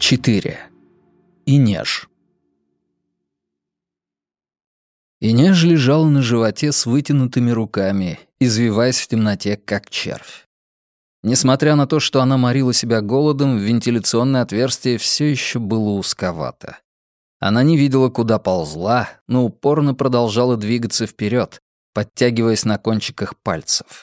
4. Инеж. Инеж лежала на животе с вытянутыми руками, извиваясь в темноте, как червь. Несмотря на то, что она морила себя голодом, вентиляционное отверстие все еще было узковато. Она не видела, куда ползла, но упорно продолжала двигаться вперед, подтягиваясь на кончиках пальцев.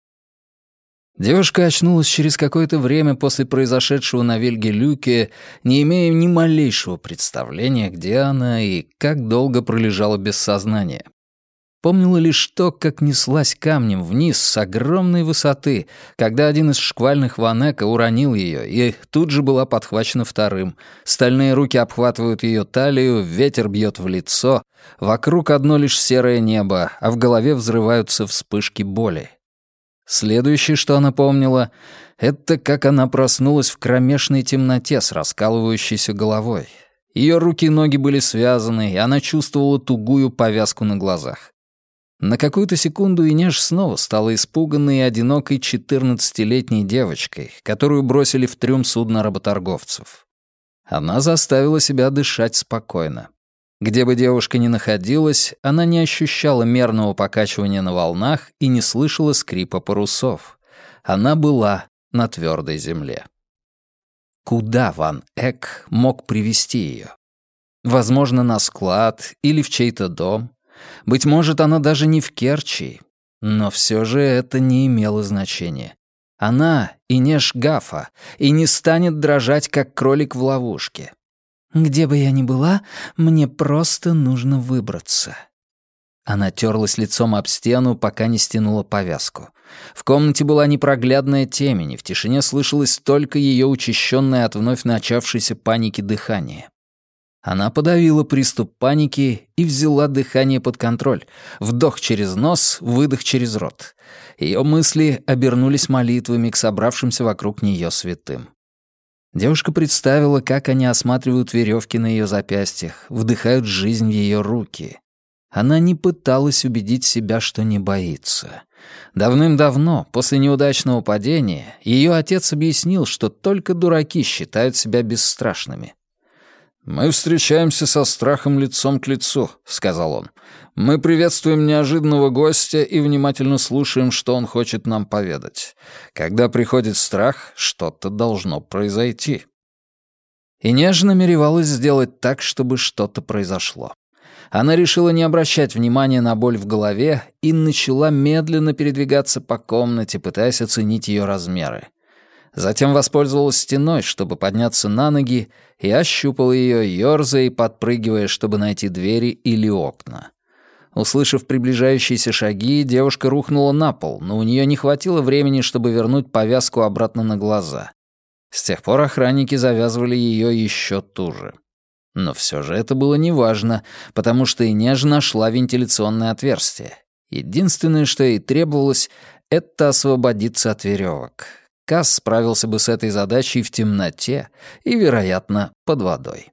Девушка очнулась через какое-то время после произошедшего на Вельге-Люке, не имея ни малейшего представления, где она и как долго пролежала без сознания. Помнила лишь то, как неслась камнем вниз с огромной высоты, когда один из шквальных ванека уронил ее, и тут же была подхвачена вторым. Стальные руки обхватывают ее талию, ветер бьет в лицо, вокруг одно лишь серое небо, а в голове взрываются вспышки боли. Следующее, что она помнила, это как она проснулась в кромешной темноте с раскалывающейся головой. Ее руки и ноги были связаны, и она чувствовала тугую повязку на глазах. На какую-то секунду Инеж снова стала испуганной и одинокой 14-летней девочкой, которую бросили в трюм судна работорговцев. Она заставила себя дышать спокойно. Где бы девушка ни находилась, она не ощущала мерного покачивания на волнах и не слышала скрипа парусов. Она была на твердой земле. Куда Ван Эк мог привести ее? Возможно, на склад или в чей-то дом. Быть может, она даже не в Керчи. Но все же это не имело значения. Она Инеж Гафа и не станет дрожать, как кролик в ловушке. «Где бы я ни была, мне просто нужно выбраться». Она терлась лицом об стену, пока не стянула повязку. В комнате была непроглядная темень, и в тишине слышалось только ее учащенное от вновь начавшейся паники дыхание. Она подавила приступ паники и взяла дыхание под контроль. Вдох через нос, выдох через рот. Ее мысли обернулись молитвами к собравшимся вокруг нее святым. Девушка представила, как они осматривают веревки на ее запястьях, вдыхают жизнь в ее руки. Она не пыталась убедить себя, что не боится. Давным-давно, после неудачного падения, ее отец объяснил, что только дураки считают себя бесстрашными. «Мы встречаемся со страхом лицом к лицу», — сказал он. «Мы приветствуем неожиданного гостя и внимательно слушаем, что он хочет нам поведать. Когда приходит страх, что-то должно произойти». И нежно намеревалась сделать так, чтобы что-то произошло. Она решила не обращать внимания на боль в голове и начала медленно передвигаться по комнате, пытаясь оценить ее размеры. Затем воспользовалась стеной, чтобы подняться на ноги, и ощупала ее, ёрзая и подпрыгивая, чтобы найти двери или окна. Услышав приближающиеся шаги, девушка рухнула на пол, но у нее не хватило времени, чтобы вернуть повязку обратно на глаза. С тех пор охранники завязывали ее еще туже. Но все же это было неважно, потому что Инеж нашла вентиляционное отверстие. Единственное, что ей требовалось, — это освободиться от веревок. Касс справился бы с этой задачей в темноте и, вероятно, под водой.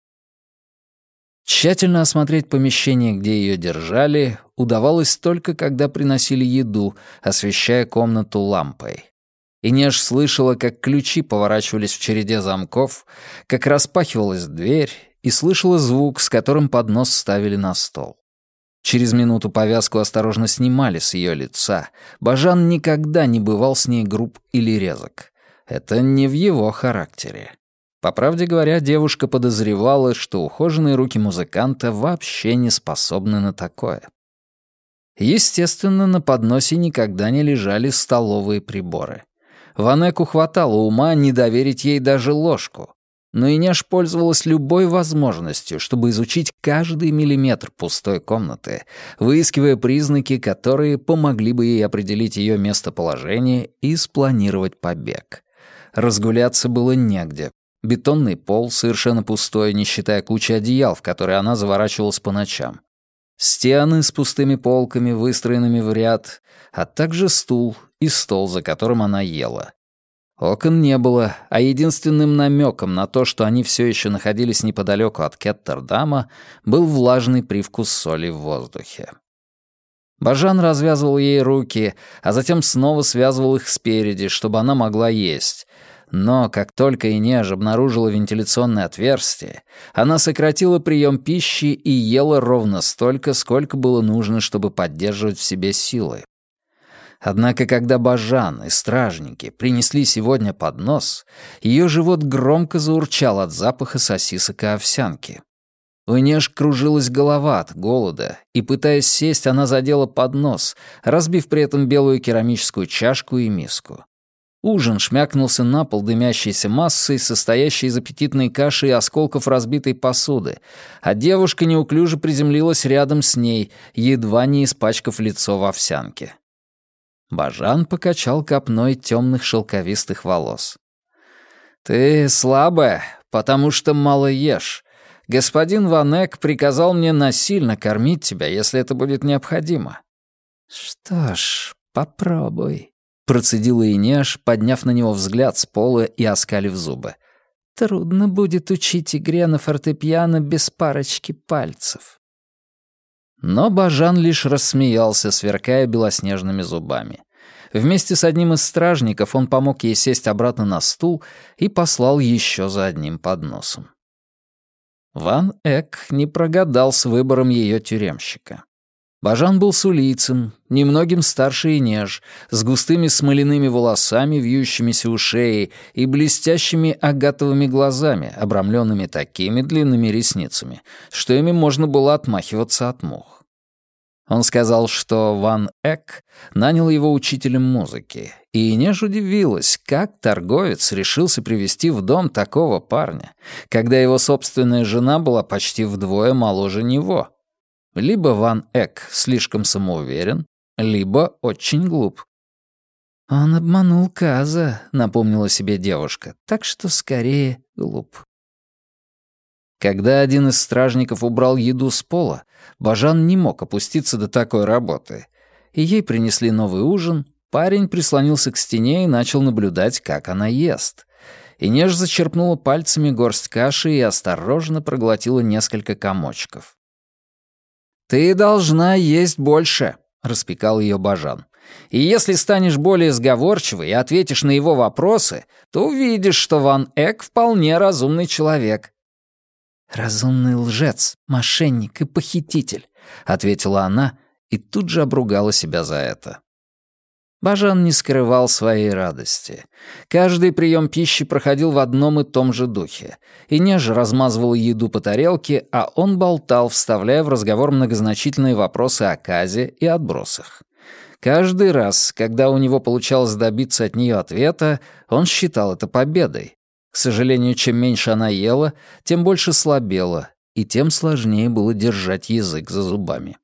Тщательно осмотреть помещение, где ее держали, удавалось только когда приносили еду, освещая комнату лампой. Инеж слышала, как ключи поворачивались в череде замков, как распахивалась дверь, и слышала звук, с которым поднос ставили на стол. Через минуту повязку осторожно снимали с ее лица. Бажан никогда не бывал с ней груб или резок. Это не в его характере. По правде говоря, девушка подозревала, что ухоженные руки музыканта вообще не способны на такое. Естественно, на подносе никогда не лежали столовые приборы. Ван Эку хватало ума не доверить ей даже ложку. Но Инеж пользовалась любой возможностью, чтобы изучить каждый миллиметр пустой комнаты, выискивая признаки, которые помогли бы ей определить ее местоположение и спланировать побег. Разгуляться было негде. Бетонный пол, совершенно пустой, не считая кучи одеял, в которые она заворачивалась по ночам. Стены с пустыми полками, выстроенными в ряд, а также стул и стол, за которым она ела. Окон не было, а единственным намеком на то, что они все еще находились неподалеку от Кеттердама, был влажный привкус соли в воздухе. Бажан развязывал ей руки, а затем снова связывал их спереди, чтобы она могла есть. Но как только Инеж обнаружила вентиляционное отверстие, она сократила прием пищи и ела ровно столько, сколько было нужно, чтобы поддерживать в себе силы. Однако, когда Бажан и стражники принесли сегодня поднос, ее живот громко заурчал от запаха сосисок и овсянки. У Инеж кружилась голова от голода, и, пытаясь сесть, она задела поднос, разбив при этом белую керамическую чашку и миску. Ужин шмякнулся на пол дымящейся массой, состоящей из аппетитной каши и осколков разбитой посуды, а девушка неуклюже приземлилась рядом с ней, едва не испачкав лицо в овсянке. Бажан покачал копной темных шелковистых волос. «Ты слабая, потому что мало ешь. Господин Ван Эк приказал мне насильно кормить тебя, если это будет необходимо». «Что ж, попробуй», — процедила Инеж, подняв на него взгляд с пола и оскалив зубы. «Трудно будет учить игре на фортепиано без парочки пальцев». Но Бажан лишь рассмеялся, сверкая белоснежными зубами. Вместе с одним из стражников он помог ей сесть обратно на стул и послал еще за одним подносом. Ван Эк не прогадал с выбором ее тюремщика. Бажан был сулийцем, немногим старше Инеж, с густыми смоляными волосами, вьющимися у шеи и блестящими агатовыми глазами, обрамленными такими длинными ресницами, что ими можно было отмахиваться от мух. Он сказал, что Ван Эк нанял его учителем музыки, и Инеж удивилась, как торговец решился привести в дом такого парня, когда его собственная жена была почти вдвое моложе него. Либо Ван Эк слишком самоуверен, либо очень глуп. «Он обманул Каза», — напомнила себе девушка, «так что скорее глуп». Когда один из стражников убрал еду с пола, Бажан не мог опуститься до такой работы. И ей принесли новый ужин, парень прислонился к стене и начал наблюдать, как она ест. Инеж зачерпнула пальцами горсть каши и осторожно проглотила несколько комочков. «Ты должна есть больше», — распекал ее Бажан. «И если станешь более сговорчивой и ответишь на его вопросы, то увидишь, что Ван Эк вполне разумный человек». «Разумный лжец, мошенник и похититель», — ответила она и тут же обругала себя за это. Бажан не скрывал своей радости. Каждый прием пищи проходил в одном и том же духе. Инеж размазывала еду по тарелке, а он болтал, вставляя в разговор многозначительные вопросы о Казе и отбросах. Каждый раз, когда у него получалось добиться от нее ответа, он считал это победой. К сожалению, чем меньше она ела, тем больше слабела, и тем сложнее было держать язык за зубами.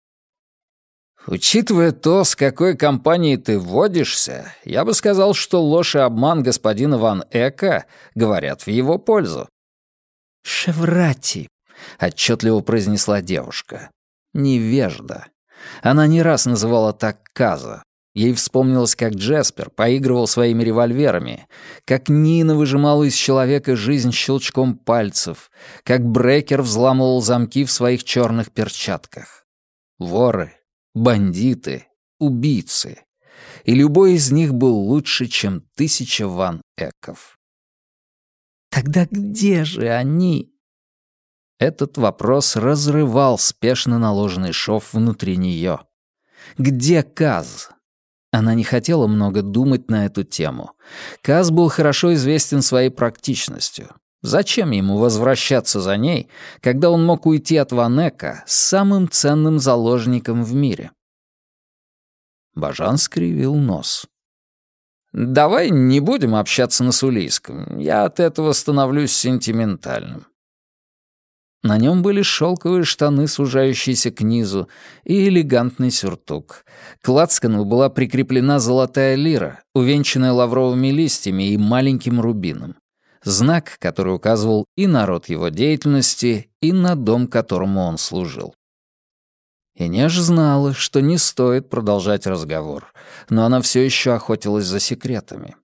«Учитывая то, с какой компанией ты водишься, я бы сказал, что ложь и обман господина Ван Эка говорят в его пользу». «Шеврати», — отчетливо произнесла девушка. «Невежда». Она не раз называла так Каза. Ей вспомнилось, как Джеспер поигрывал своими револьверами, как Нина выжимала из человека жизнь щелчком пальцев, как Брекер взламывал замки в своих черных перчатках. Воры, бандиты, убийцы. И любой из них был лучше, чем 1000 Ван Эков. «Тогда где же они?» Этот вопрос разрывал спешно наложенный шов внутри нее. «Где Каз?» Она не хотела много думать на эту тему. Каз был хорошо известен своей практичностью. Зачем ему возвращаться за ней, когда он мог уйти от Ван Эка с самым ценным заложником в мире? Бажан скривил нос. «Давай не будем общаться на сулийском. Я от этого становлюсь сентиментальным». На нем были шелковые штаны, сужающиеся к низу, и элегантный сюртук. К лацкану была прикреплена золотая лира, увенчанная лавровыми листьями и маленьким рубином. Знак, который указывал и на род его деятельности, и на дом, которому он служил. Инеж знала, что не стоит продолжать разговор, но она все еще охотилась за секретами.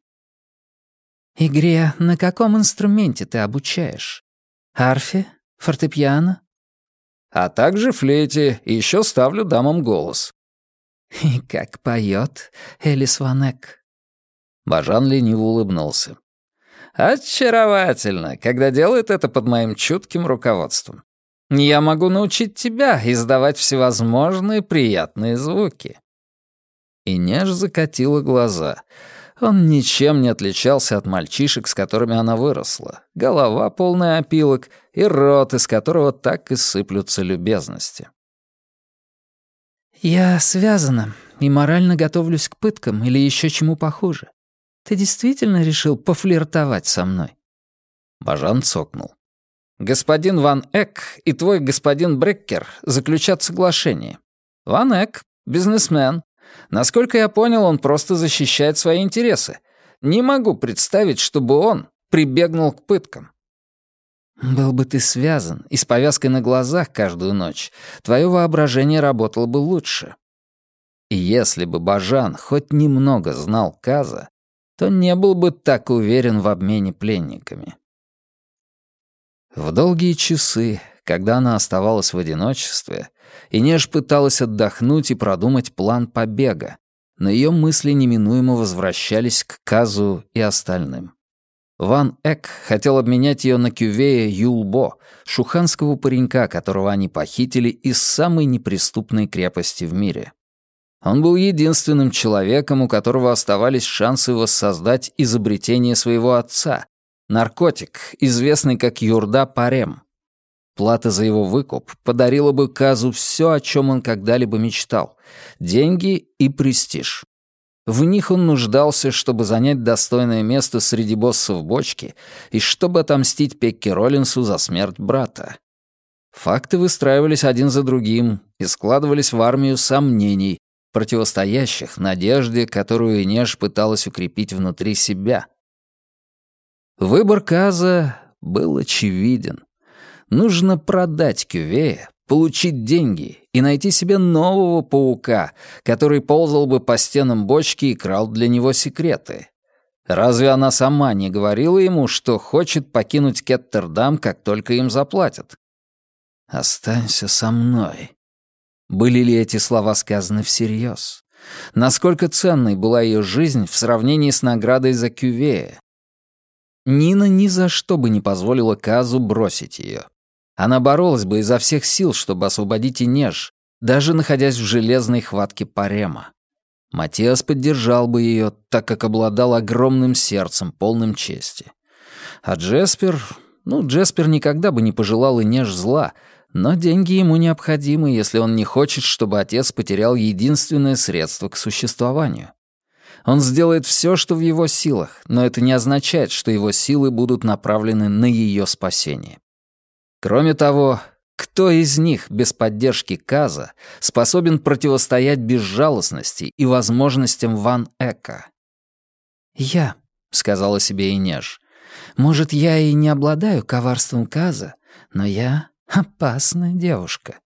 «Игре на каком инструменте ты обучаешь? Арфе? Фортепиано?» «А также флейте, и еще ставлю дамам голос». «И как поет Элис Ван Эк?» Бажан лениво улыбнулся. «Очаровательно, когда делают это под моим чутким руководством. Я могу научить тебя издавать всевозможные приятные звуки». И Неж закатила глаза. Он ничем не отличался от мальчишек, с которыми она выросла. Голова полная опилок и рот, из которого так и сыплются любезности. «Я связана и морально готовлюсь к пыткам или еще чему похуже. Ты действительно решил пофлиртовать со мной?» Бажан цокнул. «Господин Ван Эк и твой господин Бреккер заключат соглашение. Ван Эк — бизнесмен. Насколько я понял, он просто защищает свои интересы. Не могу представить, чтобы он прибегнул к пыткам». «Был бы ты связан и с повязкой на глазах каждую ночь, твое воображение работало бы лучше». И если бы Бажан хоть немного знал Каза, то не был бы так уверен в обмене пленниками. В долгие часы, когда она оставалась в одиночестве, Инеж пыталась отдохнуть и продумать план побега, но ее мысли неминуемо возвращались к Казу и остальным. Ван Эк хотел обменять ее на Кювея Юлбо, шуханского паренька, которого они похитили из самой неприступной крепости в мире. Он был единственным человеком, у которого оставались шансы воссоздать изобретение своего отца — наркотик, известный как Юрда Парем. Плата за его выкуп подарила бы Казу все, о чем он когда-либо мечтал — деньги и престиж. В них он нуждался, чтобы занять достойное место среди боссов бочки и чтобы отомстить Пекки Роллинсу за смерть брата. Факты выстраивались один за другим и складывались в армию сомнений, противостоящих надежде, которую Инеж пыталась укрепить внутри себя. Выбор Каза был очевиден. Нужно продать Кювея, получить деньги и найти себе нового паука, который ползал бы по стенам бочки и крал для него секреты. Разве она сама не говорила ему, что хочет покинуть Кеттердам, как только им заплатят? «Останься со мной». Были ли эти слова сказаны всерьез? Насколько ценной была ее жизнь в сравнении с наградой за Кювея? Нина ни за что бы не позволила Казу бросить ее. Она боролась бы изо всех сил, чтобы освободить Инеж, даже находясь в железной хватке Парема. Матиас поддержал бы ее, так как обладал огромным сердцем, полным чести. А Джеспер никогда бы не пожелал Инеж зла, но деньги ему необходимы, если он не хочет, чтобы отец потерял единственное средство к существованию. Он сделает все, что в его силах, но это не означает, что его силы будут направлены на ее спасение. Кроме того, кто из них без поддержки Каза способен противостоять безжалостности и возможностям Ван Эка? «Я», — сказала себе Инеж, — «может, я и не обладаю коварством Каза, но я опасная девушка».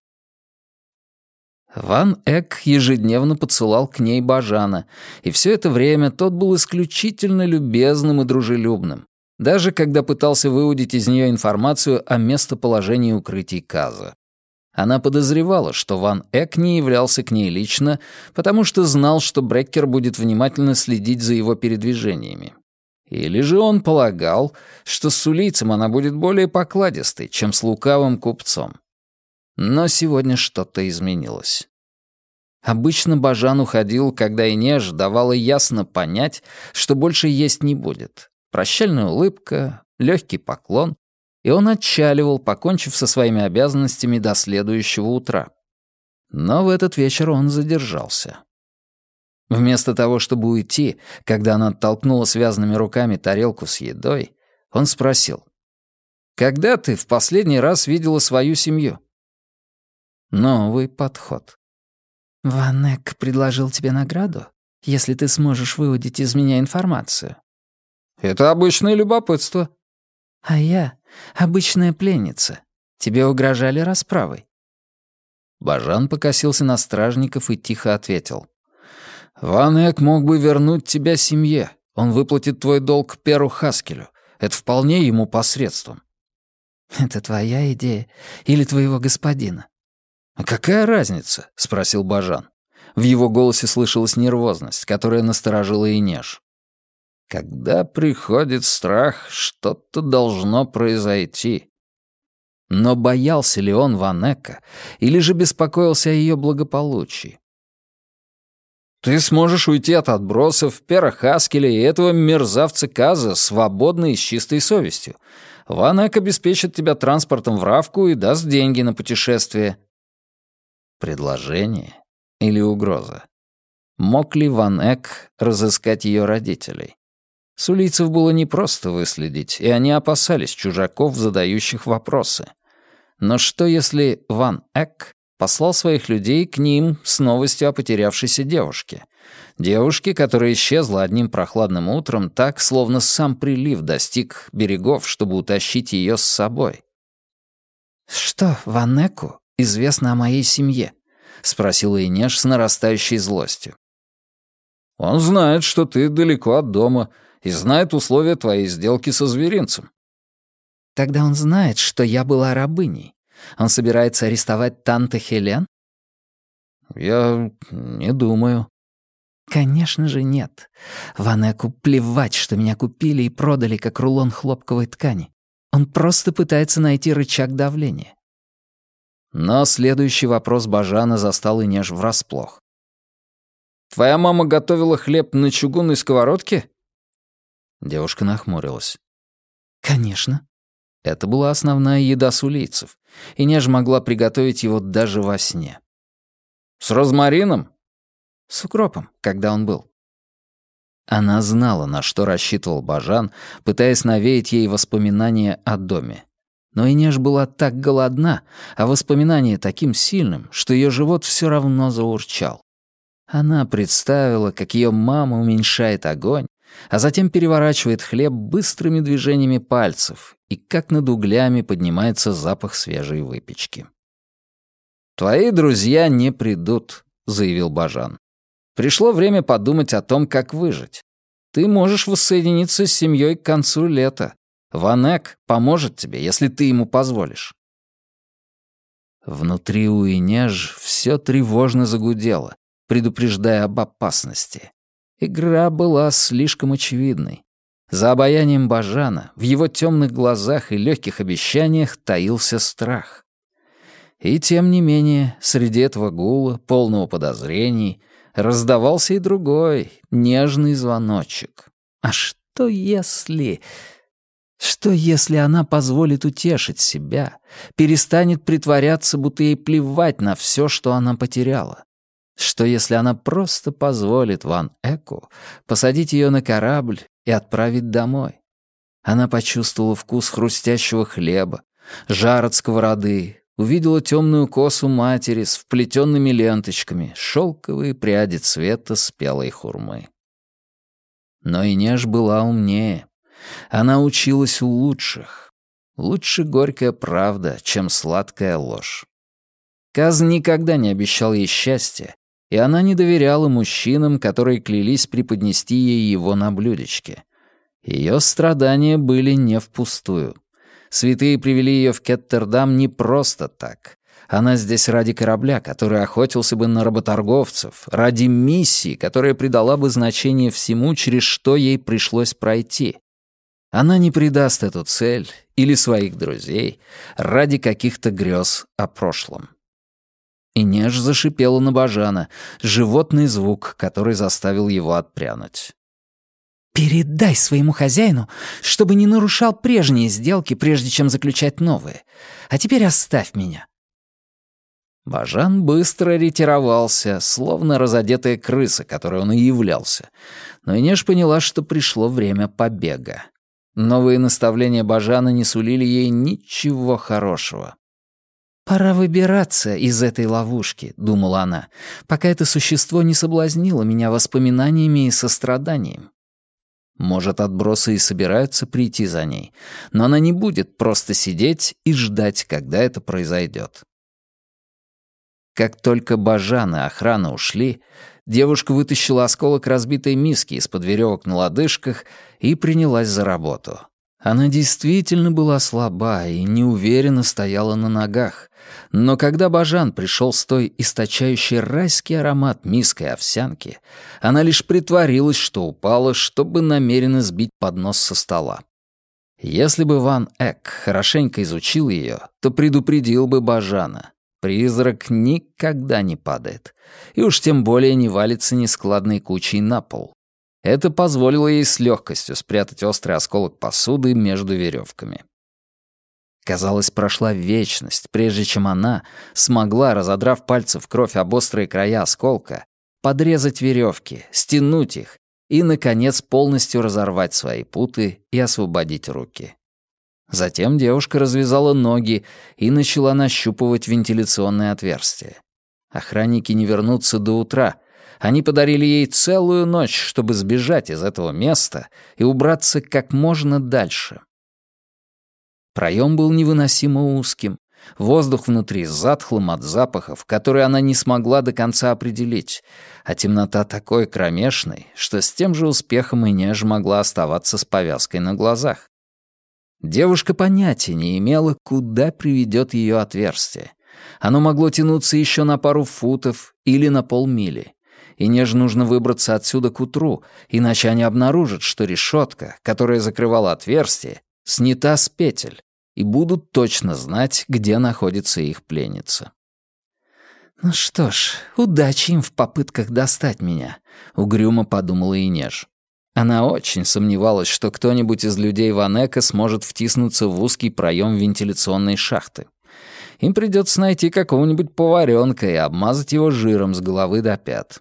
Ван Эк ежедневно подсылал к ней Бажана, и все это время тот был исключительно любезным и дружелюбным, даже когда пытался выудить из нее информацию о местоположении укрытий Каза. Она подозревала, что Ван Эк не являлся к ней лично, потому что знал, что Бреккер будет внимательно следить за его передвижениями. Или же он полагал, что с улицем она будет более покладистой, чем с лукавым купцом. Но сегодня что-то изменилось. Обычно Бажан уходил, когда Инеж давала ясно понять, что больше есть не будет. Прощальная улыбка, легкий поклон, и он отчаливал, покончив со своими обязанностями до следующего утра. Но в этот вечер он задержался. Вместо того, чтобы уйти, когда она оттолкнула связанными руками тарелку с едой, он спросил: «Когда ты в последний раз видела свою семью?» Новый подход. «Ван Эк предложил тебе награду, если ты сможешь выудить из меня информацию». «Это обычное любопытство». «А я обычная пленница. Тебе угрожали расправой». Бажан покосился на стражников и тихо ответил: «Ван Эк мог бы вернуть тебя семье. Он выплатит твой долг Перу Хаскелю. Это вполне ему посредством». «Это твоя идея или твоего господина?» «А какая разница?» — спросил Бажан. В его голосе слышалась нервозность, которая насторожила Инеж. Когда приходит страх, что-то должно произойти. Но боялся ли он Ванека, или же беспокоился о ее благополучии? Ты сможешь уйти от отбросов, Пера Хаскеля и этого мерзавца Каза свободно и с чистой совестью. Ванек обеспечит тебя транспортом в Равку и даст деньги на путешествие. Предложение или угроза? Мог ли Ванек разыскать ее родителей? Сулийцев было непросто выследить, и они опасались чужаков, задающих вопросы. Но что если Ван Эк послал своих людей к ним с новостью о потерявшейся девушке? Девушке, которая исчезла одним прохладным утром, так, словно сам прилив достиг берегов, чтобы утащить ее с собой. «Что Ван Эку известно о моей семье?» — спросила Инеш с нарастающей злостью. «Он знает, что ты далеко от дома, и знает условия твоей сделки со зверинцем». «Тогда он знает, что я была рабыней. Он собирается арестовать Танте Хелен?» «Я не думаю». «Конечно же нет. Ванеку плевать, что меня купили и продали как рулон хлопковой ткани. Он просто пытается найти рычаг давления». Но следующий вопрос Бажана застал Инеш врасплох. «Твоя мама готовила хлеб на чугунной сковородке?» Девушка нахмурилась. «Конечно». Это была основная еда сулийцев, и Неж могла приготовить его даже во сне. «С розмарином?» «С укропом, когда он был». Она знала, на что рассчитывал Бажан, пытаясь навеять ей воспоминания о доме. Но Инеш была так голодна, а воспоминание таким сильным, что ее живот все равно заурчал. Она представила, как ее мама уменьшает огонь, а затем переворачивает хлеб быстрыми движениями пальцев, и как над углями поднимается запах свежей выпечки. «Твои друзья не придут», — заявил Бажан. «Пришло время подумать о том, как выжить. Ты можешь воссоединиться с семьей к концу лета. Ванек поможет тебе, если ты ему позволишь». Внутри у Инеж все тревожно загудело, предупреждая об опасности. Игра была слишком очевидной. За обаянием Бажана, в его темных глазах и легких обещаниях таился страх. И тем не менее, среди этого гула, полного подозрений, раздавался и другой, нежный звоночек. А что если... Что если она позволит утешить себя, перестанет притворяться, будто ей плевать на все, что она потеряла? Что если она просто позволит Ван Эку посадить ее на корабль и отправить домой? Она почувствовала вкус хрустящего хлеба, жар от сковороды, увидела темную косу матери с вплетенными ленточками, шелковые пряди цвета спелой хурмы. Но Инеш была умнее. Она училась у лучших. Лучше горькая правда, чем сладкая ложь. Каз никогда не обещал ей счастья, и она не доверяла мужчинам, которые клялись преподнести ей его на блюдечке. Ее страдания были не впустую. Святые привели ее в Кеттердам не просто так. Она здесь ради корабля, который охотился бы на работорговцев, ради миссии, которая придала бы значение всему, через что ей пришлось пройти. Она не предаст эту цель или своих друзей ради каких-то грез о прошлом. Инеш зашипела на Бажана, животный звук, который заставил его отпрянуть. «Передай своему хозяину, чтобы не нарушал прежние сделки, прежде чем заключать новые. А теперь оставь меня». Бажан быстро ретировался, словно разодетая крыса, которой он и являлся. Но Инеш поняла, что пришло время побега. Новые наставления Бажана не сулили ей ничего хорошего. «Пора выбираться из этой ловушки», — думала она, «пока это существо не соблазнило меня воспоминаниями и состраданием». Может, отбросы и собираются прийти за ней, но она не будет просто сидеть и ждать, когда это произойдет. Как только Бажан и охрана ушли, девушка вытащила осколок разбитой миски из-под веревок на лодыжках и принялась за работу. Она действительно была слаба и неуверенно стояла на ногах, но когда Бажан пришел с той источающей райский аромат миской овсянки, она лишь притворилась, что упала, чтобы намеренно сбить поднос со стола. Если бы Ван Эк хорошенько изучил ее, то предупредил бы Бажана. Призрак никогда не падает, и уж тем более не валится нескладной кучей на пол. Это позволило ей с легкостью спрятать острый осколок посуды между веревками. Казалось, прошла вечность, прежде чем она смогла, разодрав пальцы в кровь об острые края осколка, подрезать веревки, стянуть их и, наконец, полностью разорвать свои путы и освободить руки. Затем девушка развязала ноги и начала нащупывать вентиляционные отверстия. Охранники не вернутся до утра. Они подарили ей целую ночь, чтобы сбежать из этого места и убраться как можно дальше. Проем был невыносимо узким. Воздух внутри затхлым от запахов, которые она не смогла до конца определить, а темнота такой кромешной, что с тем же успехом Инеж могла оставаться с повязкой на глазах. Девушка понятия не имела, куда приведет ее отверстие. Оно могло тянуться еще на пару футов или на полмили. Инеж нужно выбраться отсюда к утру, иначе они обнаружат, что решетка, которая закрывала отверстие, снята с петель, и будут точно знать, где находится их пленница. «Ну что ж, удачи им в попытках достать меня», — угрюмо подумала Инеж. Она очень сомневалась, что кто-нибудь из людей Ван Эка сможет втиснуться в узкий проем вентиляционной шахты. Им придется найти какого-нибудь поваренка и обмазать его жиром с головы до пят.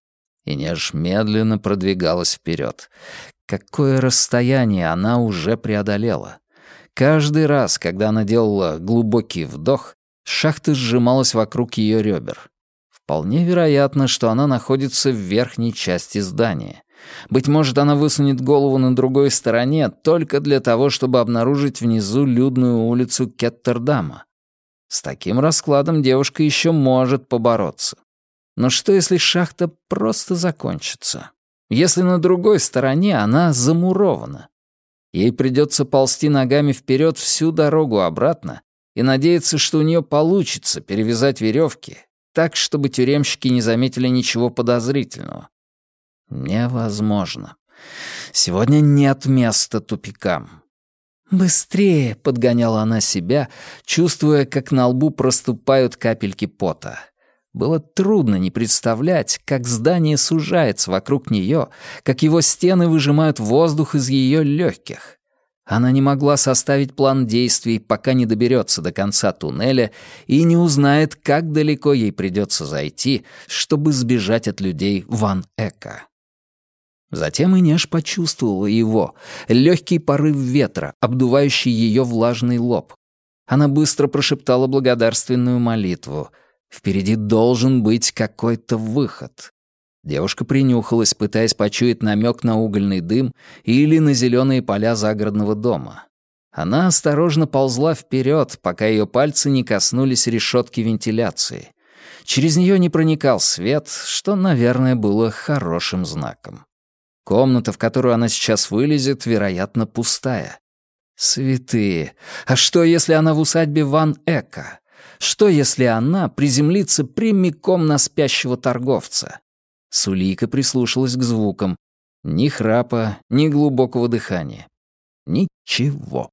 Инеж медленно продвигалась вперед. Какое расстояние она уже преодолела. Каждый раз, когда она делала глубокий вдох, шахта сжималась вокруг ее ребер. Вполне вероятно, что она находится в верхней части здания. Быть может, она высунет голову на другой стороне только для того, чтобы обнаружить внизу людную улицу Кеттердама. С таким раскладом девушка еще может побороться. Но что, если шахта просто закончится? Если на другой стороне она замурована? Ей придется ползти ногами вперед всю дорогу обратно и надеяться, что у нее получится перевязать веревки так, чтобы тюремщики не заметили ничего подозрительного. Невозможно. Сегодня нет места тупикам. «Быстрее!» — подгоняла она себя, чувствуя, как на лбу проступают капельки пота. Было трудно не представлять, как здание сужается вокруг нее, как его стены выжимают воздух из ее легких. Она не могла составить план действий, пока не доберется до конца туннеля и не узнает, как далеко ей придется зайти, чтобы сбежать от людей Ван Эка. Затем Инеж почувствовала его, легкий порыв ветра, обдувающий ее влажный лоб. Она быстро прошептала благодарственную молитву. Впереди должен быть какой-то выход. Девушка принюхалась, пытаясь почуять намек на угольный дым или на зеленые поля загородного дома. Она осторожно ползла вперед, пока ее пальцы не коснулись решетки вентиляции. Через нее не проникал свет, что, наверное, было хорошим знаком. Комната, в которую она сейчас вылезет, вероятно, пустая. Святые! А что, если она в усадьбе Ван Эка? Что, если она приземлится прямиком на спящего торговца? Сулейка прислушалась к звукам. Ни храпа, ни глубокого дыхания. Ничего.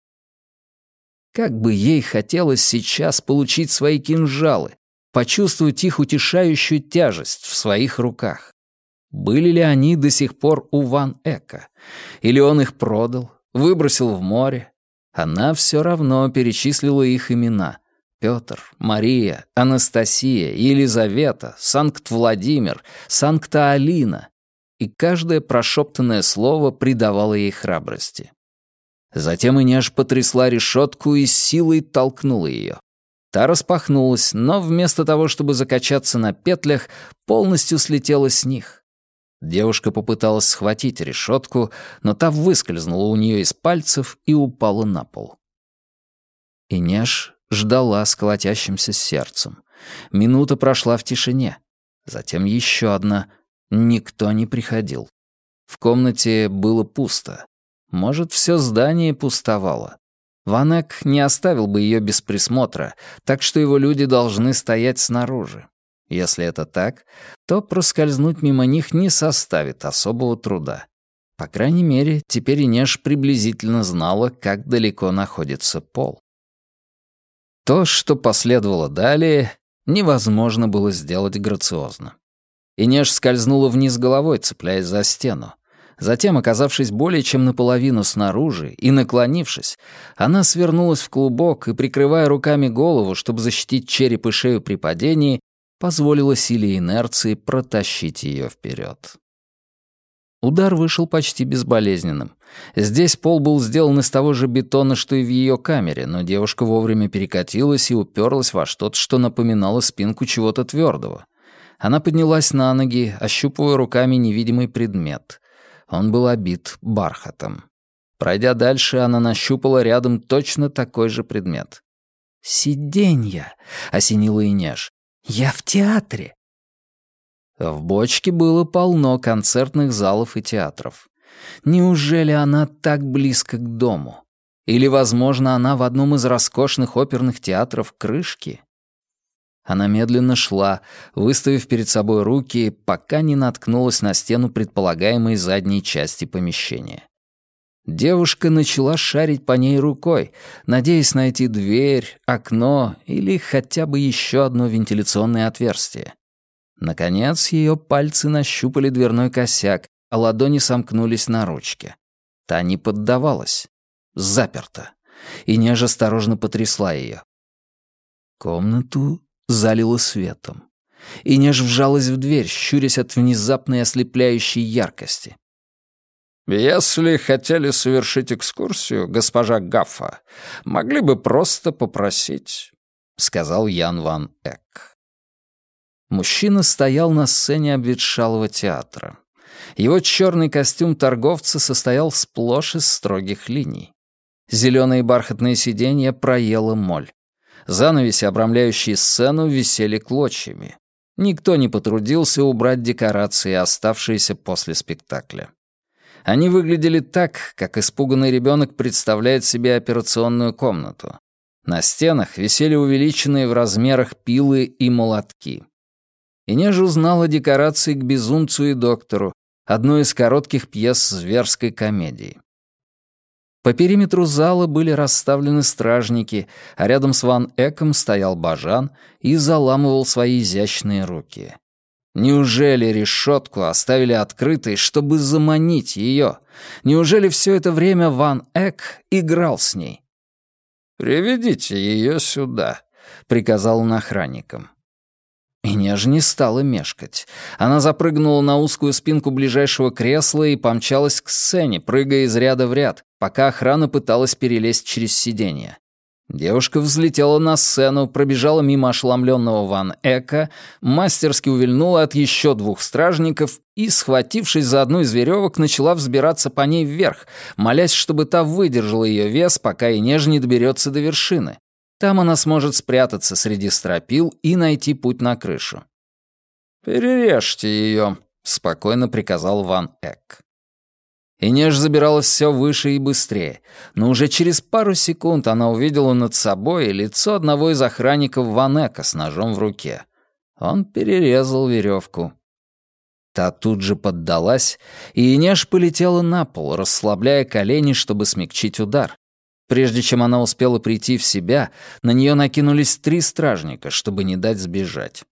Как бы ей хотелось сейчас получить свои кинжалы, почувствовать их утешающую тяжесть в своих руках. Были ли они до сих пор у Ван Эка? Или он их продал, выбросил в море? Она все равно перечислила их имена. Петр, Мария, Анастасия, Елизавета, Санкт-Владимир, Санкта-Алина. И каждое прошептанное слово придавало ей храбрости. Затем Инеж потрясла решетку и с силой толкнула ее. Та распахнулась, но вместо того, чтобы закачаться на петлях, полностью слетела с них. Девушка попыталась схватить решетку, но та выскользнула у нее из пальцев и упала на пол. Инеж ждала с колотящимся сердцем. Минута прошла в тишине. Затем еще одна. Никто не приходил. В комнате было пусто. Может, все здание пустовало. Ван Эк не оставил бы ее без присмотра, так что его люди должны стоять снаружи. Если это так, то проскользнуть мимо них не составит особого труда. По крайней мере, теперь Инеш приблизительно знала, как далеко находится Пол. То, что последовало далее, невозможно было сделать грациозно. Инеш скользнула вниз головой, цепляясь за стену. Затем, оказавшись более чем наполовину снаружи и наклонившись, она свернулась в клубок и, прикрывая руками голову, чтобы защитить череп и шею при падении, позволила силе инерции протащить ее вперед. Удар вышел почти безболезненным. Здесь пол был сделан из того же бетона, что и в ее камере, но девушка вовремя перекатилась и уперлась во что-то, что напоминало спинку чего-то твердого. Она поднялась на ноги, ощупывая руками невидимый предмет. Он был обит бархатом. Пройдя дальше, она нащупала рядом точно такой же предмет. «Сиденья!» — осенила Инеш. «Я в театре!» В бочке было полно концертных залов и театров. Неужели она так близко к дому? Или, возможно, она в одном из роскошных оперных театров крышки? Она медленно шла, выставив перед собой руки, пока не наткнулась на стену предполагаемой задней части помещения. Девушка начала шарить по ней рукой, надеясь найти дверь, окно или хотя бы еще одно вентиляционное отверстие. Наконец, ее пальцы нащупали дверной косяк, а ладони сомкнулись на ручке. Та не поддавалась. Заперта. Инеж осторожно потрясла ее. Комнату залило светом. Инеж вжалась в дверь, щурясь от внезапной ослепляющей яркости. «Если хотели совершить экскурсию, госпожа Гаффа, могли бы просто попросить», — сказал Ян Ван Эк. Мужчина стоял на сцене обветшалого театра. Его черный костюм торговца состоял сплошь из строгих линий. Зеленые бархатные сиденья проела моль. Занавеси, обрамляющие сцену, висели клочьями. Никто не потрудился убрать декорации, оставшиеся после спектакля. Они выглядели так, как испуганный ребенок представляет себе операционную комнату. На стенах висели увеличенные в размерах пилы и молотки. Инеж узнала декорации к «Безумцу и доктору», одной из коротких пьес зверской комедии. По периметру зала были расставлены стражники, а рядом с Ван Эком стоял Бажан и заламывал свои изящные руки. Неужели решетку оставили открытой, чтобы заманить ее? Неужели все это время Ван Эк играл с ней? «Приведите ее сюда», — приказал он охранникам. Инеж не стала мешкать. Она запрыгнула на узкую спинку ближайшего кресла и помчалась к сцене, прыгая из ряда в ряд, пока охрана пыталась перелезть через сиденье. Девушка взлетела на сцену, пробежала мимо ошеломленного Ван Эка, мастерски увильнула от еще двух стражников и, схватившись за одну из веревок, начала взбираться по ней вверх, молясь, чтобы та выдержала ее вес, пока Инеж не доберется до вершины. Там она сможет спрятаться среди стропил и найти путь на крышу. «Перережьте ее», — спокойно приказал Ван Эк. Инеж забиралась все выше и быстрее, но уже через пару секунд она увидела над собой лицо одного из охранников Ван Эка с ножом в руке. Он перерезал веревку. Та тут же поддалась, и Инеж полетела на пол, расслабляя колени, чтобы смягчить удар. Прежде чем она успела прийти в себя, на нее накинулись 3 стражника, чтобы не дать сбежать.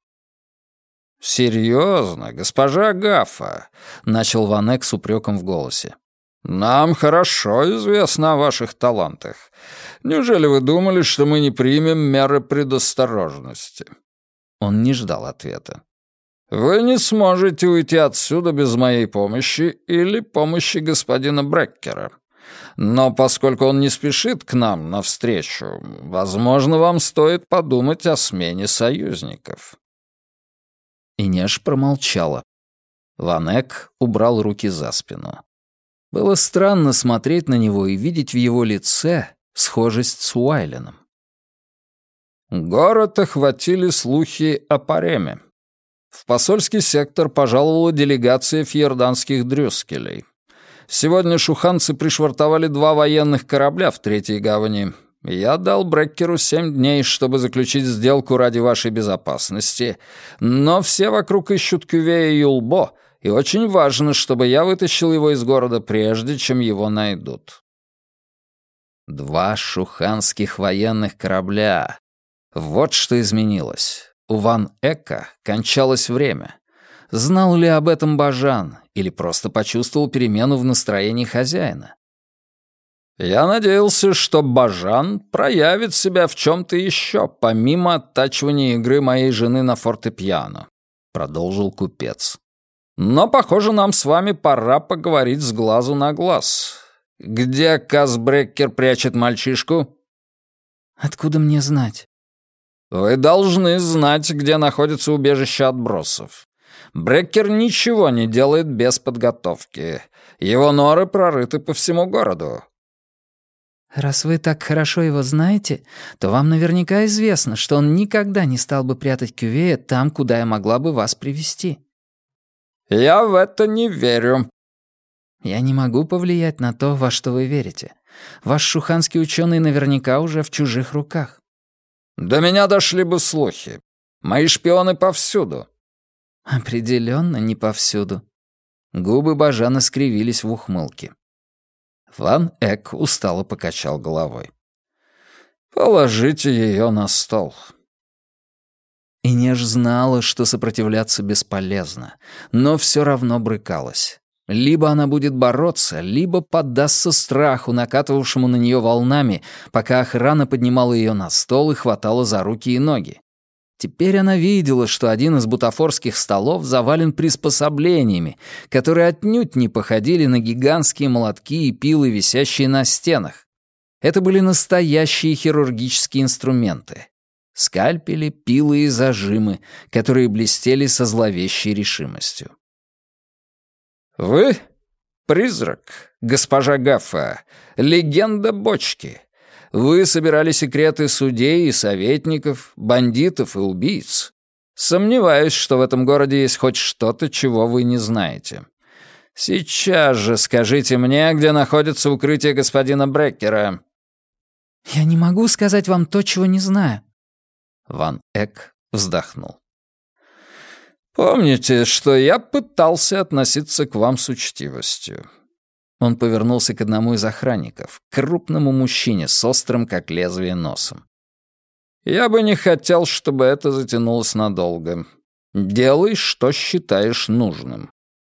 «Серьезно, госпожа Гаффа», — начал Ван Эк с упреком в голосе. «Нам хорошо известно о ваших талантах. Неужели вы думали, что мы не примем меры предосторожности?» Он не ждал ответа. «Вы не сможете уйти отсюда без моей помощи или помощи господина Бреккера. Но поскольку он не спешит к нам навстречу, возможно, вам стоит подумать о смене союзников». Инеж промолчала. Ван Эк убрал руки за спину. Было странно смотреть на него и видеть в его лице схожесть с Уайленом. Город охватили слухи о Пареме. В посольский сектор пожаловала делегация фьерданских дрюскелей. Сегодня шуханцы пришвартовали 2 военных корабля в Третьей гавани. Я дал Бреккеру 7 дней, чтобы заключить сделку ради вашей безопасности, но все вокруг ищут Кювея и Юлбо, и очень важно, чтобы я вытащил его из города прежде, чем его найдут». 2 шуханских военных корабля. Вот что изменилось. У Ван Эка кончалось время. Знал ли об этом Бажан или просто почувствовал перемену в настроении хозяина? «Я надеялся, что Бажан проявит себя в чем-то еще, помимо оттачивания игры моей жены на фортепиано», — продолжил купец. «Но, похоже, нам с вами пора поговорить с глазу на глаз. Где Каз Бреккер прячет мальчишку?» «Откуда мне знать?» «Вы должны знать, где находится убежище отбросов. Бреккер ничего не делает без подготовки. Его норы прорыты по всему городу». «Раз вы так хорошо его знаете, то вам наверняка известно, что он никогда не стал бы прятать Кювея там, куда я могла бы вас привести». «Я в это не верю». «Я не могу повлиять на то, во что вы верите. Ваш шуханский ученый наверняка уже в чужих руках». «До меня дошли бы слухи. Мои шпионы повсюду». «Определенно не повсюду». Губы Бажана скривились в ухмылке. Ван Эк устало покачал головой. «Положите ее на стол». Инеж знала, что сопротивляться бесполезно, но все равно брыкалась. Либо она будет бороться, либо поддастся страху, накатывавшему на нее волнами, пока охрана поднимала ее на стол и хватала за руки и ноги. Теперь она видела, что один из бутафорских столов завален приспособлениями, которые отнюдь не походили на гигантские молотки и пилы, висящие на стенах. Это были настоящие хирургические инструменты. Скальпели, пилы и зажимы, которые блестели со зловещей решимостью. «Вы — призрак, госпожа Гаффа, легенда бочки. Вы собирали секреты судей и советников, бандитов и убийц. Сомневаюсь, что в этом городе есть хоть что-то, чего вы не знаете. Сейчас же скажите мне, где находится укрытие господина Бреккера». «Я не могу сказать вам то, чего не знаю». Ван Эк вздохнул. «Помните, что я пытался относиться к вам с учтивостью». Он повернулся к одному из охранников, к крупному мужчине с острым, как лезвие, носом. «Я бы не хотел, чтобы это затянулось надолго. Делай, что считаешь нужным».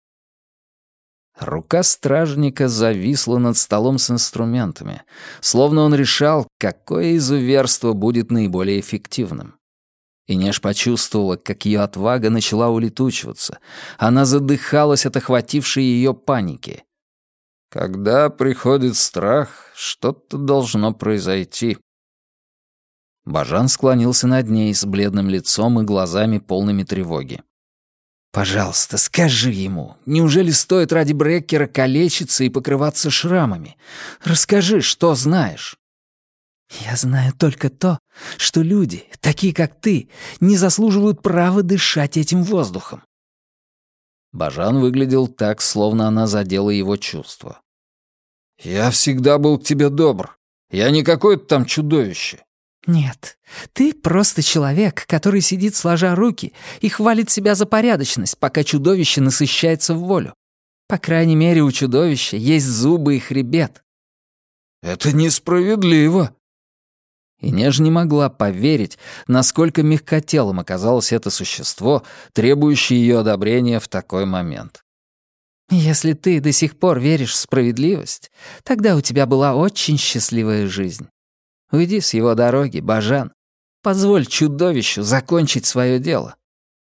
Рука стражника зависла над столом с инструментами, словно он решал, какое изуверство будет наиболее эффективным. Инеш почувствовала, как ее отвага начала улетучиваться. Она задыхалась от охватившей ее паники. «Когда приходит страх, что-то должно произойти». Бажан склонился над ней с бледным лицом и глазами полными тревоги. «Пожалуйста, скажи ему, неужели стоит ради Бреккера калечиться и покрываться шрамами? Расскажи, что знаешь». «Я знаю только то, что люди, такие как ты, не заслуживают права дышать этим воздухом». Бажан выглядел так, словно она задела его чувства. «Я всегда был к тебе добр. Я не какое-то там чудовище». «Нет, ты просто человек, который сидит сложа руки и хвалит себя за порядочность, пока чудовище насыщается в волю. По крайней мере, у чудовища есть зубы и хребет». «Это несправедливо». Инеж не могла поверить, насколько мягкотелым оказалось это существо, требующее ее одобрения в такой момент. «Если ты до сих пор веришь в справедливость, тогда у тебя была очень счастливая жизнь. Уйди с его дороги, Бажан. Позволь чудовищу закончить свое дело».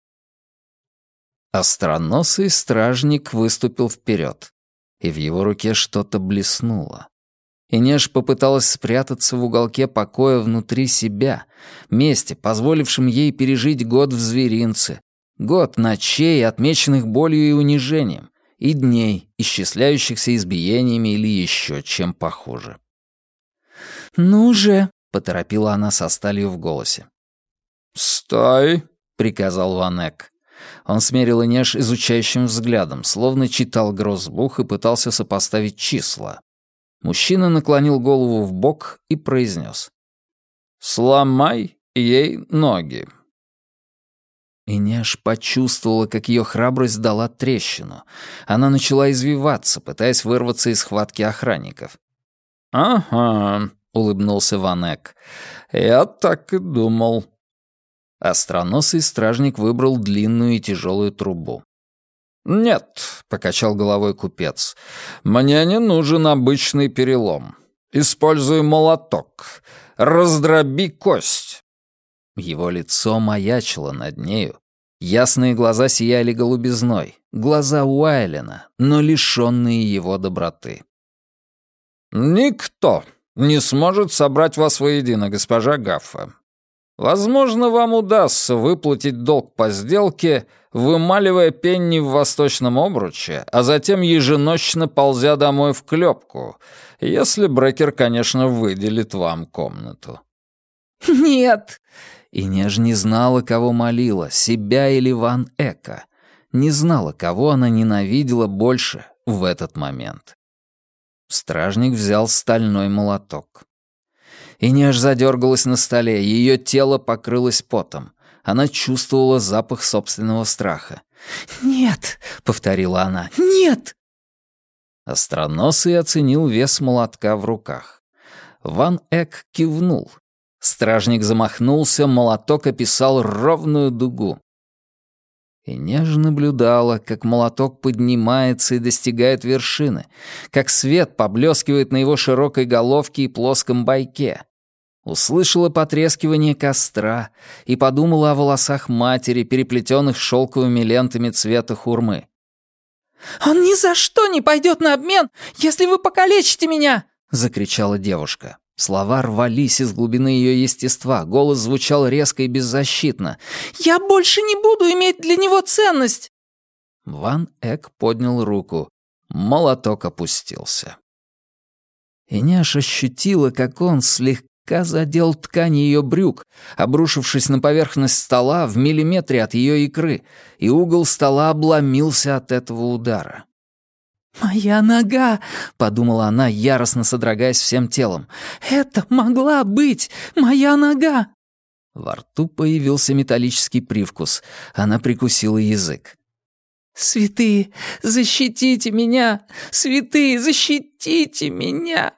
Остроносый стражник выступил вперед, и в его руке что-то блеснуло. Инеш попыталась спрятаться в уголке покоя внутри себя, месте, позволившем ей пережить год в зверинце, год ночей, отмеченных болью и унижением, и дней, исчисляющихся избиениями или еще чем похуже. «Ну же», — поторопила она со сталью в голосе. «Стой», — приказал Ван Эк. Он смерил Инеш изучающим взглядом, словно читал гроссбух и пытался сопоставить числа. Мужчина наклонил голову вбок и произнес: «Сломай ей ноги». Инеш почувствовала, как ее храбрость дала трещину. Она начала извиваться, пытаясь вырваться из схватки охранников. «Ага», — улыбнулся Ван Эк, — «я так и думал». Остроносый стражник выбрал длинную и тяжелую трубу. «Нет», — покачал головой купец, — «мне не нужен обычный перелом. Используй молоток. Раздроби кость». Его лицо маячило над нею. Ясные глаза сияли голубизной. Глаза Уайлена, но лишенные его доброты. «Никто не сможет собрать вас воедино, госпожа Гаффа. Возможно, вам удастся выплатить долг по сделке, вымаливая пенни в восточном обруче, а затем еженочно ползя домой в клепку, если Брекер, конечно, выделит вам комнату». «Нет!» Инеж не знала, кого молила, себя или Ван Эка. Не знала, кого она ненавидела больше в этот момент. Стражник взял стальной молоток. Инеж задергалась на столе, ее тело покрылось потом. Она чувствовала запах собственного страха. «Нет!» — повторила она. «Нет!» Остроносый оценил вес молотка в руках. Ван Эк кивнул. Стражник замахнулся, молоток описал ровную дугу. Инеж наблюдала, как молоток поднимается и достигает вершины, как свет поблескивает на его широкой головке и плоском бойке. Услышала потрескивание костра и подумала о волосах матери, переплетенных шелковыми лентами цвета хурмы. «Он ни за что не пойдет на обмен, если вы покалечите меня!» — закричала девушка. Слова рвались из глубины ее естества, голос звучал резко и беззащитно. «Я больше не буду иметь для него ценность!» Ван Эк поднял руку. Молоток опустился. Инеш ощутила, как он слегка задел ткань ее брюк, обрушившись на поверхность стола в миллиметре от ее икры, и угол стола обломился от этого удара. «Моя нога!» — подумала она, яростно содрогаясь всем телом. «Это могла быть моя нога!» Во рту появился металлический привкус. Она прикусила язык. «Святые, защитите меня! Святые, защитите меня!»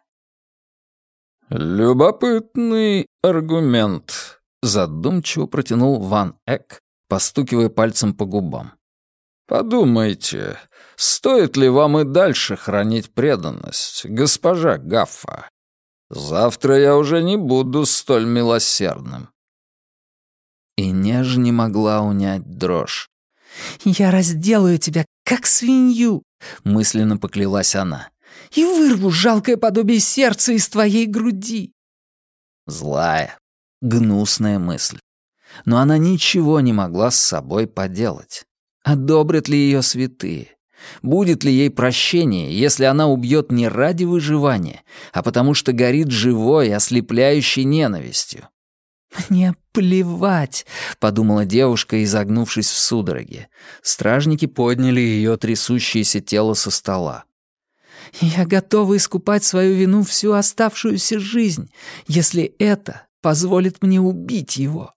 «Любопытный аргумент», — задумчиво протянул Ван Эк, постукивая пальцем по губам. «Подумайте, стоит ли вам и дальше хранить преданность, госпожа Гаффа? Завтра я уже не буду столь милосердным». Инеж не могла унять дрожь. «Я разделаю тебя, как свинью», — мысленно поклялась она, «и вырву жалкое подобие сердца из твоей груди». Злая, гнусная мысль. Но она ничего не могла с собой поделать. Одобрят ли ее святые? Будет ли ей прощение, если она убьет не ради выживания, а потому что горит живой, ослепляющей ненавистью? «Мне плевать», — подумала девушка, изогнувшись в судороге. Стражники подняли ее трясущееся тело со стола. «Я готова искупать свою вину всю оставшуюся жизнь, если это позволит мне убить его».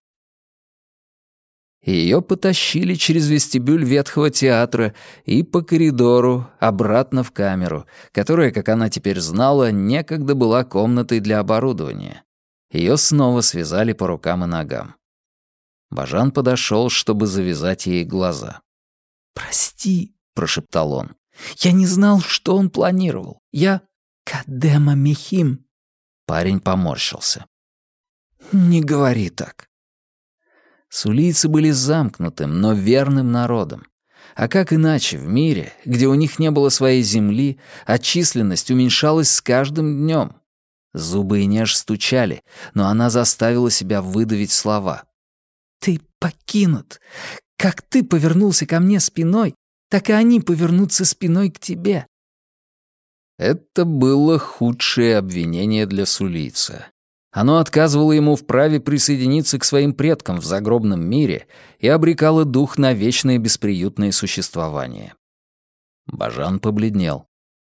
Ее потащили через вестибюль ветхого театра и по коридору обратно в камеру, которая, как она теперь знала, некогда была комнатой для оборудования. Ее снова связали по рукам и ногам. Бажан подошел, чтобы завязать ей глаза. «Прости», — прошептал он. «Я не знал, что он планировал. Я... Кадема Мехим». Парень поморщился. «Не говори так». Сулийцы были замкнутым, но верным народом. А как иначе в мире, где у них не было своей земли, а численность уменьшалась с каждым днем? Зубы Инеж стучали, но она заставила себя выдавить слова. «Ты покинут. Как ты повернулся ко мне спиной, так и они повернутся спиной к тебе». Это было худшее обвинение для сулийца. Оно отказывало ему в праве присоединиться к своим предкам в загробном мире и обрекало дух на вечное бесприютное существование. Бажан побледнел.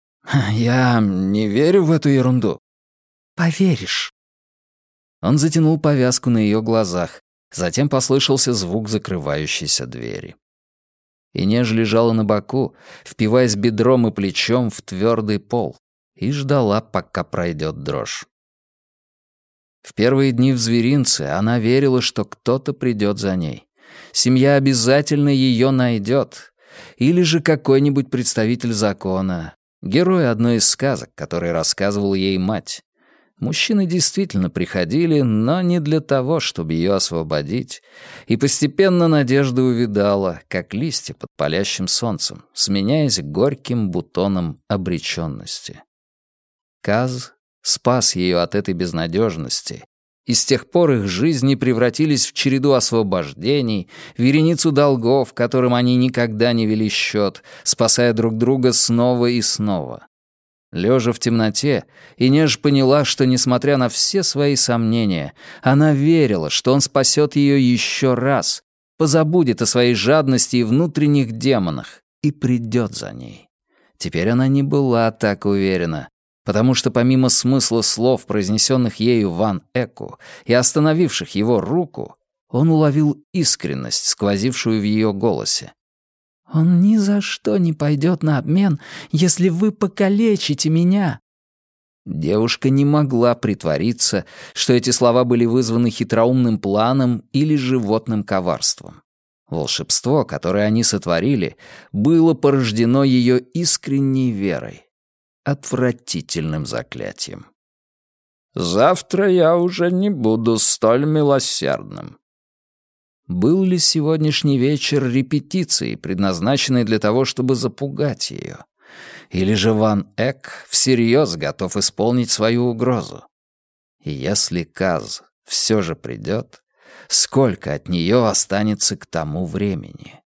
«Я не верю в эту ерунду». «Поверишь». Он затянул повязку на ее глазах, затем послышался звук закрывающейся двери. Инеж лежала на боку, впиваясь бедром и плечом в твердый пол, и ждала, пока пройдет дрожь. В первые дни в зверинце она верила, что кто-то придет за ней. Семья обязательно ее найдет. Или же какой-нибудь представитель закона, герой одной из сказок, которые рассказывала ей мать. Мужчины действительно приходили, но не для того, чтобы ее освободить. И постепенно надежда увядала, как листья под палящим солнцем, сменяясь горьким бутоном обреченности. Каз спас ее от этой безнадежности, и с тех пор их жизни превратились в череду освобождений, вереницу долгов, которым они никогда не вели счет, спасая друг друга снова и снова. Лежа в темноте, Инеж поняла, что, несмотря на все свои сомнения, она верила, что он спасет ее еще раз, позабудет о своей жадности и внутренних демонах и придет за ней. Теперь она не была так уверена, потому что помимо смысла слов, произнесенных ею Ван Эку и остановивших его руку, он уловил искренность, сквозившую в ее голосе. «Он ни за что не пойдет на обмен, если вы покалечите меня». Девушка не могла притвориться, что эти слова были вызваны хитроумным планом или животным коварством. Волшебство, которое они сотворили, было порождено ее искренней верой. Отвратительным заклятием. «Завтра я уже не буду столь милосердным». Был ли сегодняшний вечер репетицией, предназначенной для того, чтобы запугать ее? Или же Ван Эк всерьез готов исполнить свою угрозу? И если Каз все же придет, сколько от нее останется к тому времени?